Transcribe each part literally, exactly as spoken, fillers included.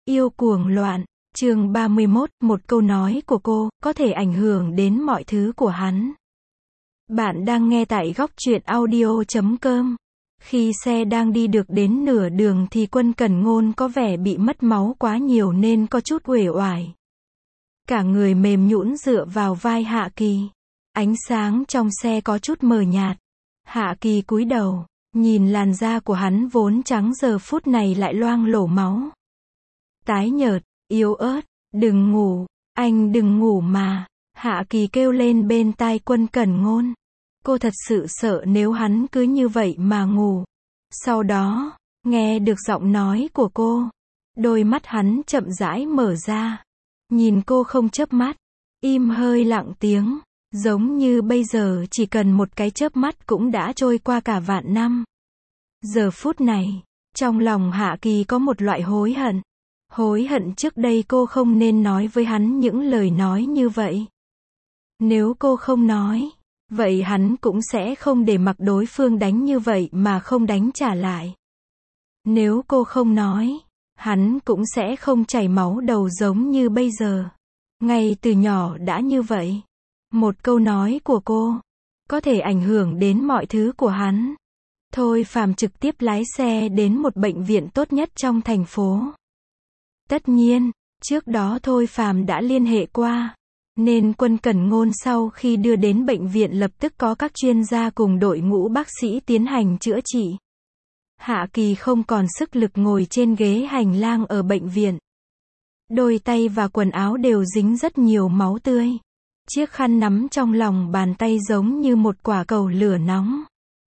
Yêu cuồng loạn, chương ba mươi mốt, một câu nói của cô, có thể ảnh hưởng đến mọi thứ của hắn. Bạn đang nghe tại góc truyện audio chấm com. Khi xe đang đi được đến nửa đường thì Quân Cẩn Ngôn có vẻ bị mất máu quá nhiều nên có chút uể oải. Cả người mềm nhũn dựa vào vai Hạ Kỳ. Ánh sáng trong xe có chút mờ nhạt. Hạ Kỳ cúi đầu, nhìn làn da của hắn vốn trắng giờ phút này lại loang lổ máu. Tái nhợt, yếu ớt, đừng ngủ, anh đừng ngủ mà. Hạ Kỳ kêu lên bên tai Quân Cẩn Ngôn. Cô thật sự sợ nếu hắn cứ như vậy mà ngủ. Sau đó, nghe được giọng nói của cô. Đôi mắt hắn chậm rãi mở ra. Nhìn cô không chớp mắt. Im hơi lặng tiếng. Giống như bây giờ chỉ cần một cái chớp mắt cũng đã trôi qua cả vạn năm. Giờ phút này, trong lòng Hạ Kỳ có một loại hối hận. Hối hận trước đây cô không nên nói với hắn những lời nói như vậy. Nếu cô không nói, vậy hắn cũng sẽ không để mặc đối phương đánh như vậy mà không đánh trả lại. Nếu cô không nói, hắn cũng sẽ không chảy máu đầu giống như bây giờ. Ngay từ nhỏ đã như vậy. Một câu nói của cô, có thể ảnh hưởng đến mọi thứ của hắn. Thôi Phàm trực tiếp lái xe đến một bệnh viện tốt nhất trong thành phố. Tất nhiên, trước đó Thôi Phàm đã liên hệ qua, nên Quân Cẩn Ngôn sau khi đưa đến bệnh viện lập tức có các chuyên gia cùng đội ngũ bác sĩ tiến hành chữa trị. Hạ Kỳ không còn sức lực ngồi trên ghế hành lang ở bệnh viện. Đôi tay và quần áo đều dính rất nhiều máu tươi. Chiếc khăn nắm trong lòng bàn tay giống như một quả cầu lửa nóng.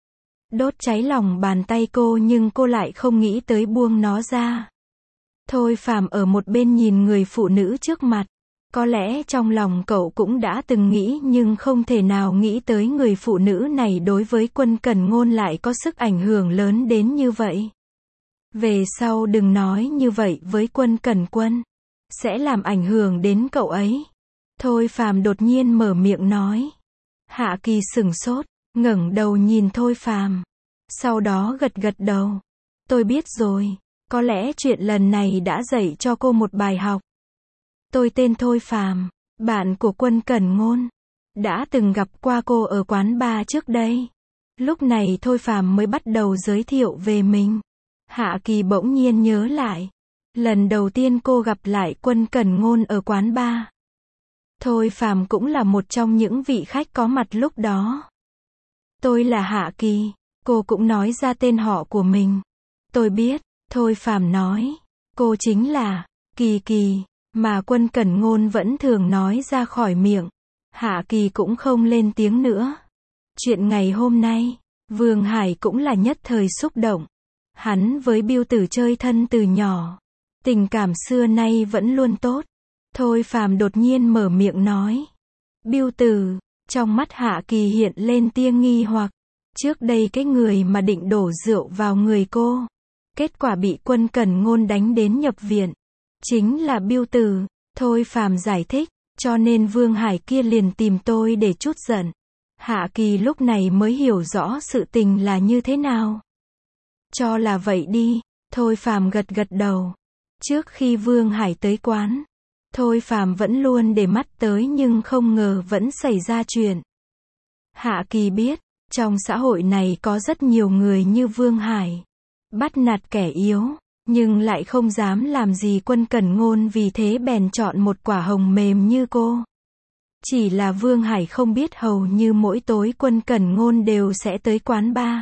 Đốt cháy lòng bàn tay cô nhưng cô lại không nghĩ tới buông nó ra. Thôi Phàm ở một bên nhìn người phụ nữ trước mặt. Có lẽ trong lòng cậu cũng đã từng nghĩ nhưng không thể nào nghĩ tới người phụ nữ này đối với Quân Cẩn Ngôn lại có sức ảnh hưởng lớn đến như vậy. Về sau đừng nói như vậy với Quân Cẩn Quân. Sẽ làm ảnh hưởng đến cậu ấy. Thôi Phàm đột nhiên mở miệng nói. Hạ Kỳ sửng sốt, ngẩng đầu nhìn Thôi Phàm. Sau đó gật gật đầu. Tôi biết rồi. Có lẽ chuyện lần này đã dạy cho cô một bài học. Tôi tên Thôi Phàm, bạn của Quân Cẩn Ngôn. Đã từng gặp qua cô ở quán bar trước đây. Lúc này Thôi Phàm mới bắt đầu giới thiệu về mình. Hạ Kỳ bỗng nhiên nhớ lại. Lần đầu tiên cô gặp lại Quân Cẩn Ngôn ở quán bar. Thôi Phàm cũng là một trong những vị khách có mặt lúc đó. Tôi là Hạ Kỳ. Cô cũng nói ra tên họ của mình. Tôi biết. Thôi Phàm nói. Cô chính là Kỳ Kỳ. Mà Quân Cẩn Ngôn vẫn thường nói ra khỏi miệng. Hạ Kỳ cũng không lên tiếng nữa. Chuyện ngày hôm nay, Vương Hải cũng là nhất thời xúc động. Hắn với Bưu Tử chơi thân từ nhỏ. Tình cảm xưa nay vẫn luôn tốt. Thôi Phàm đột nhiên mở miệng nói. Bưu Tử, trong mắt Hạ Kỳ hiện lên tia nghi hoặc. Trước đây cái người mà định đổ rượu vào người cô. Kết quả bị Quân Cẩn Ngôn đánh đến nhập viện. Chính là Bưu Tử. Thôi Phàm giải thích. Cho nên Vương Hải kia liền tìm tôi để trút giận. Hạ Kỳ lúc này mới hiểu rõ sự tình là như thế nào. Cho là vậy đi. Thôi Phàm gật gật đầu. Trước khi Vương Hải tới quán, Thôi Phàm vẫn luôn để mắt tới nhưng không ngờ vẫn xảy ra chuyện. Hạ Kỳ biết, trong xã hội này có rất nhiều người như Vương Hải. Bắt nạt kẻ yếu, nhưng lại không dám làm gì Quân Cẩn Ngôn vì thế bèn chọn một quả hồng mềm như cô. Chỉ là Vương Hải không biết hầu như mỗi tối Quân Cẩn Ngôn đều sẽ tới quán bar.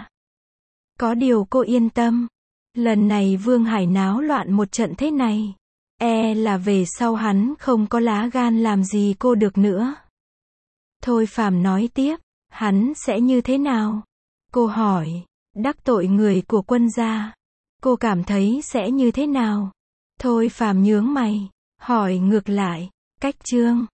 Có điều cô yên tâm. Lần này Vương Hải náo loạn một trận thế này. E là về sau hắn không có lá gan làm gì cô được nữa. Thôi Phàm nói tiếp. Hắn sẽ như thế nào? Cô hỏi. Đắc tội người của Quân gia. Cô cảm thấy sẽ như thế nào? Thôi Phàm nhướng mày. Hỏi ngược lại. Cách Trương.